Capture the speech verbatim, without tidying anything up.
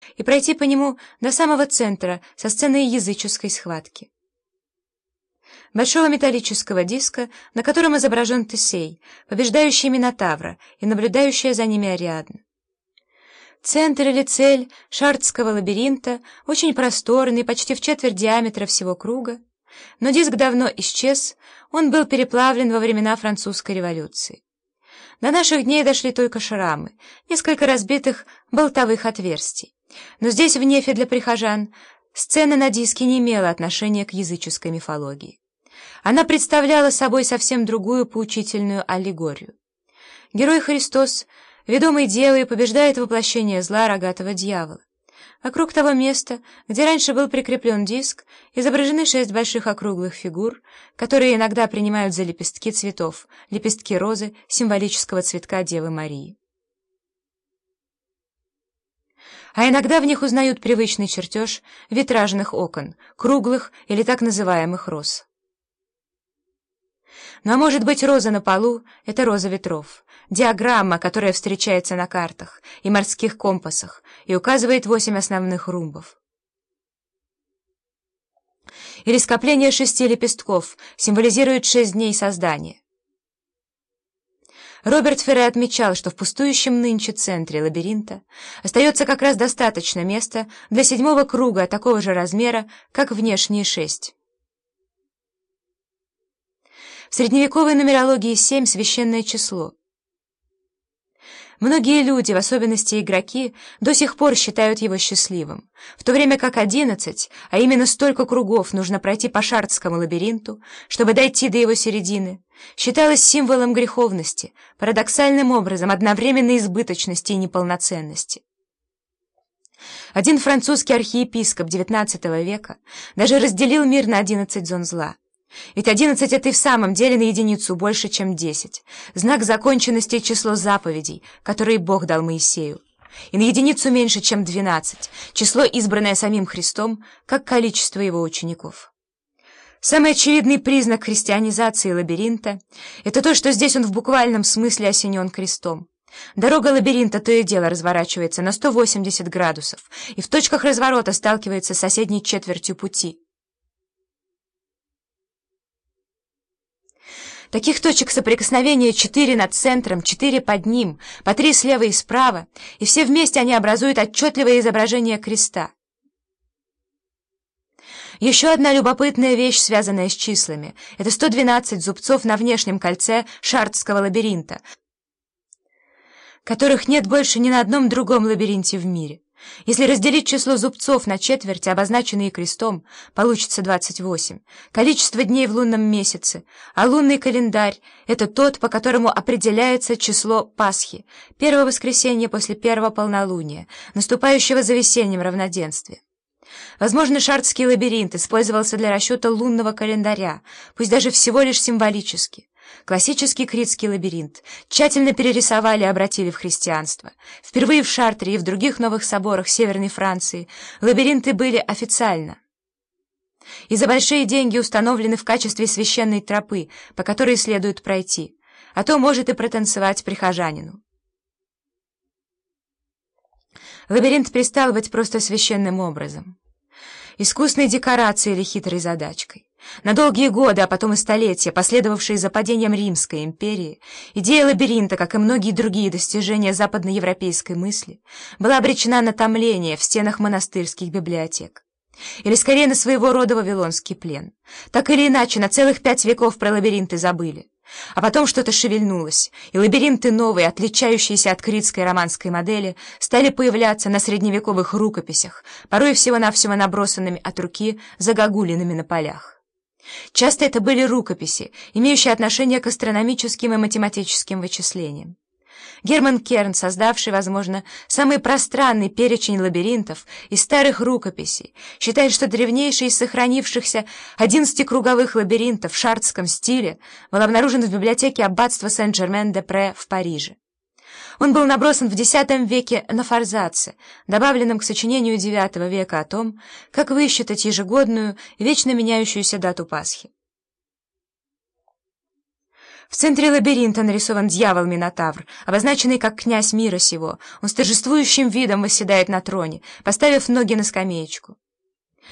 и пройти по нему до самого центра со сценой языческой схватки. Большого металлического диска, на котором изображен Тесей, побеждающий Минотавра и наблюдающая за ними Ариадна. Центр или цель шардского лабиринта очень просторный, почти в четверть диаметра всего круга, но диск давно исчез, он был переплавлен во времена Французской революции. До наших дней дошли только шрамы, несколько разбитых болтовых отверстий. Но здесь, в нефе для прихожан, сцена на диске не имела отношения к языческой мифологии. Она представляла собой совсем другую поучительную аллегорию. Герой Христос, ведомый Девой, побеждает воплощение зла рогатого дьявола. Вокруг того места, где раньше был прикреплен диск, изображены шесть больших округлых фигур, которые иногда принимают за лепестки цветов, лепестки розы, символического цветка Девы Марии. А иногда в них узнают привычный чертеж витражных окон, круглых или так называемых роз. Ну а может быть, роза на полу — это роза ветров, диаграмма, которая встречается на картах и морских компасах и указывает восемь основных румбов. Или скопление шести лепестков символизирует шесть дней создания. Роберт Ферре отмечал, что в пустующем нынче центре лабиринта остается как раз достаточно места для седьмого круга такого же размера, как внешние шесть. В средневековой нумерологии семь — священное число. Многие люди, в особенности игроки, до сих пор считают его счастливым, в то время как одиннадцать, а именно столько кругов нужно пройти по шардскому лабиринту, чтобы дойти до его середины, считалось символом греховности, парадоксальным образом одновременной избыточности и неполноценности. Один французский архиепископ девятнадцатого века даже разделил мир на одиннадцать зон зла. Ведь одиннадцать — это и в самом деле на единицу больше, чем десять, знак законченности и число заповедей, которые Бог дал Моисею, и на единицу меньше, чем двенадцать, число, избранное самим Христом, как количество его учеников. Самый очевидный признак христианизации лабиринта — это то, что здесь он в буквальном смысле осенен крестом. Дорога лабиринта то и дело разворачивается на сто восемьдесят градусов и в точках разворота сталкивается с соседней четвертью пути. Таких точек соприкосновения четыре над центром, четыре под ним, по три слева и справа, и все вместе они образуют отчетливое изображение креста. Еще одна любопытная вещь, связанная с числами, это сто двенадцать зубцов на внешнем кольце шардского лабиринта, которых нет больше ни на одном другом лабиринте в мире. Если разделить число зубцов на четверти, обозначенные крестом, получится двадцать восемь. Количество дней в лунном месяце, а лунный календарь — это тот, по которому определяется число Пасхи, первого воскресенья после первого полнолуния, наступающего за весенним равноденствием. Возможно, шардский лабиринт использовался для расчета лунного календаря, пусть даже всего лишь символически. Классический критский лабиринт тщательно перерисовали и обратили в христианство. Впервые в Шартре и в других новых соборах Северной Франции лабиринты были официально и за большие деньги установлены в качестве священной тропы, по которой следует пройти, а то может и протанцевать прихожанину. Лабиринт перестал быть просто священным образом, искусной декорацией или хитрой задачкой. На долгие годы, а потом и столетия, последовавшие за падением Римской империи, идея лабиринта, как и многие другие достижения западноевропейской мысли, была обречена на томление в стенах монастырских библиотек. Или, скорее, на своего рода вавилонский плен. Так или иначе, на целых пять веков про лабиринты забыли. А потом что-то шевельнулось, и лабиринты новые, отличающиеся от критской романской модели, стали появляться на средневековых рукописях, порой всего-навсего набросанными от руки загогулинами на полях. Часто это были рукописи, имеющие отношение к астрономическим и математическим вычислениям. Герман Керн, создавший, возможно, самый пространный перечень лабиринтов из старых рукописей, считает, что древнейший из сохранившихся одиннадцатикруговых лабиринтов в шардском стиле был обнаружен в библиотеке аббатства Сен-Жермен-де-Пре в Париже. Он был набросан в десятом веке на форзаце, добавленном к сочинению девятого века о том, как высчитать ежегодную, вечно меняющуюся дату Пасхи. В центре лабиринта нарисован дьявол-минотавр, обозначенный как князь мира сего. Он с торжествующим видом восседает на троне, поставив ноги на скамеечку.